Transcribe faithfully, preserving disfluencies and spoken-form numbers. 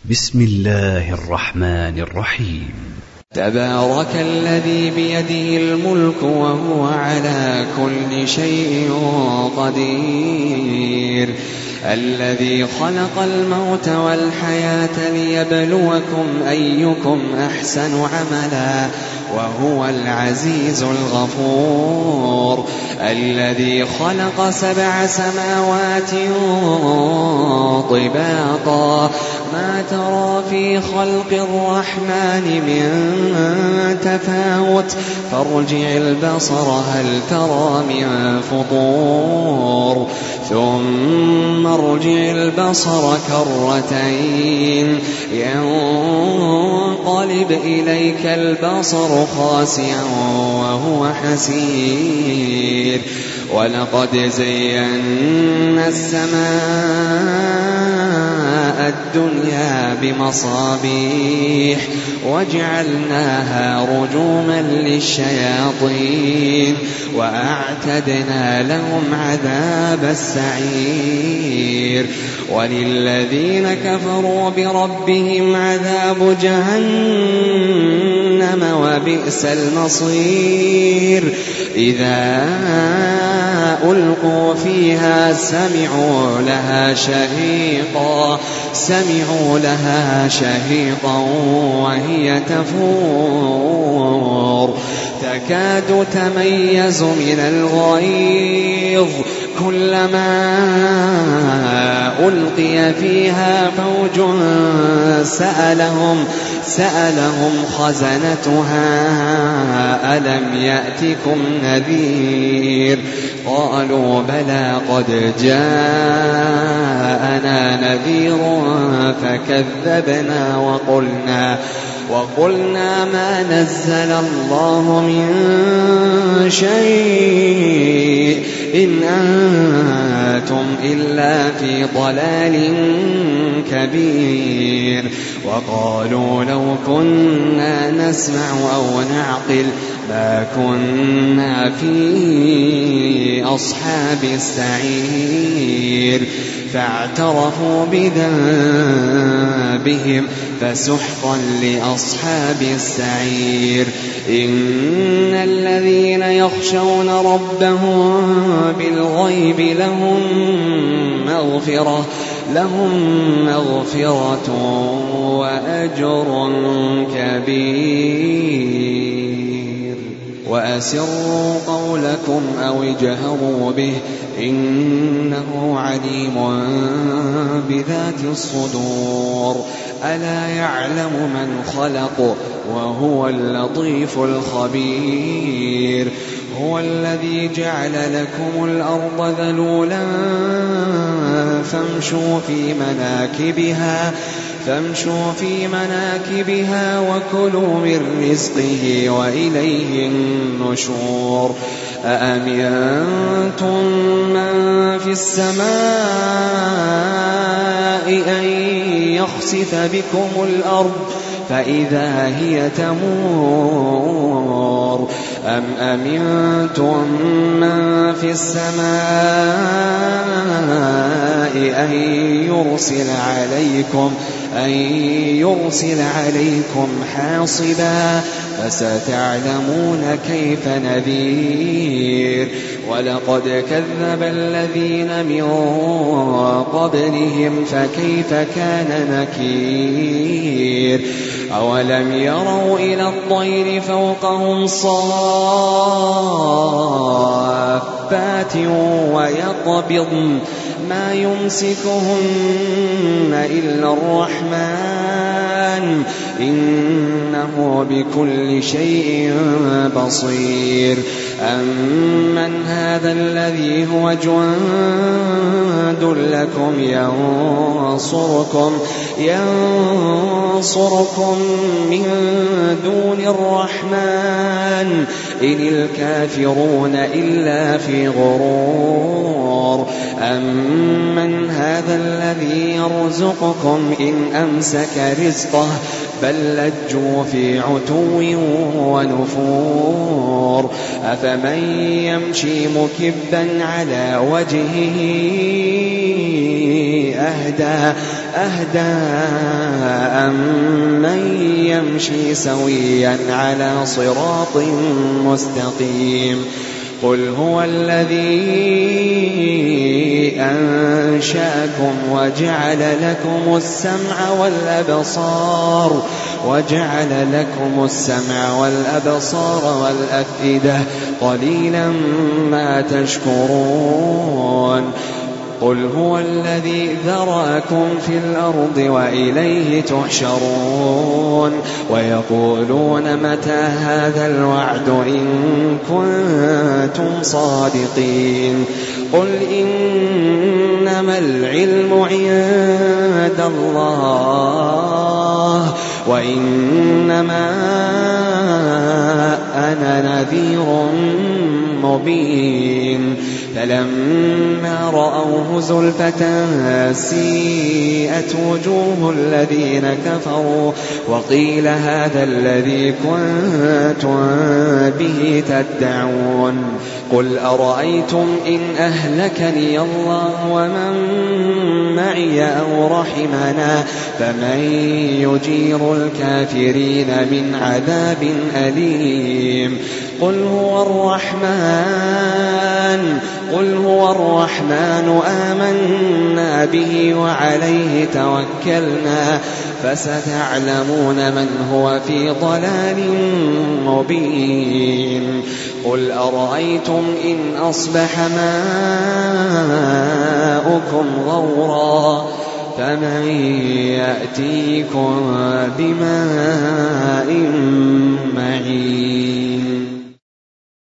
بسم الله الرحمن الرحيم. تبارك الذي بيده الملك وهو على كل شيء قدير، الذي خلق الموت والحياة ليبلوكم أيكم أحسن عملا وهو العزيز الغفور، الذي خلق سبع سماوات طباقا ما ترى في خلق الرحمن من تفاوت فارجع البصر هل ترى من فطور ثم ارجع البصر كرتين ينقلب إليك البصر خاسئا وهو حسير، ولقد زينا السماء الدنيا بمصابيح وجعلناها رجوما للشياطين وأعتدنا لهم عذاب السعير، وللذين كفروا بربهم عذاب جهنم وبئس المصير، إذا ألقوا فيها سمعوا لها شهيقا سمعوا لها شهيقا وهي تفور تكاد تميز من الغيظ كلما ألقي فيها فوج سألهم سألهم خزنتها ألم يأتكم نذير قالوا بلى قد جاءنا نذير فكذبنا وقلنا وقلنا ما نزل الله من شيء إن أنتم إلا في ضلال كبير، وقالوا لو كنا نسمع أو نعقل ما كنا في أصحاب السعير، فاعترفوا بذنبهم فسحقا لأصحاب السعير. إن الذين يخشون ربهم بالغيب لهم مغفرة لهم مغفرة وأجر كبير، وأسروا قولكم أو اجهروا به إنه عليم بذات الصدور، ألا يعلم من خلق وهو اللطيف الخبير، هو الذي جعل لكم الأرض ذلولا فامشوا في مناكبها فامشوا في مناكبها وكلوا من رزقه وإليه النشور، أأمنتم من في السماء أن يخسف بكم الأرض فإذا هي تمور، أم أمنتم من في السماء أن يرسل عليكم أن يرسل عليكم حاصبا فستعلمون كيف نذير، ولقد كذب الذين من قبلهم فكيف كان نكير، أولم يروا إلى الطير فوقهم صافات ويقبضن ما يمسكهن إلا الرحمن إنه بكل شيء بصير، أمن هذا الذي هو جند لكم ينصركم ينصركم من دون الرحمن إن الكافرون إلا في غرور، أمن هذا الذي يرزقكم إن أمسك رزقه بل لجوا في عتو ونفور، أفمن يمشي مكبا على وجهه أهدى أهدى أمن يمشي سويا على صراط مستقيم قل هو الذي أنشأكم وجعل لكم السمع والأبصار وجعل لكم السمع والأبصار والأفئدة قليلا ما تشكرون قل هو الذي ذرأكم في الأرض وإليه تحشرون ويقولون متى هذا الوعد إن كنتم صادقين قل إنما العلم عند الله وإنما أنا نذير مبين فلما رأوه زلفة سيئت وجوه الذين كفروا وقيل هذا الذي كنتم به تدعون قل أرأيتم إن أهلكني الله ومن معي أو رحمنا فمن يجير الكافرين من عذاب أليم قل هو الرحمن قل هو الرحمن آمنا به وعليه توكلنا فستعلمون من هو في ضلال مبين قل أرأيتم إن أصبح ماؤكم غورا فمن يأتيكم بماء معين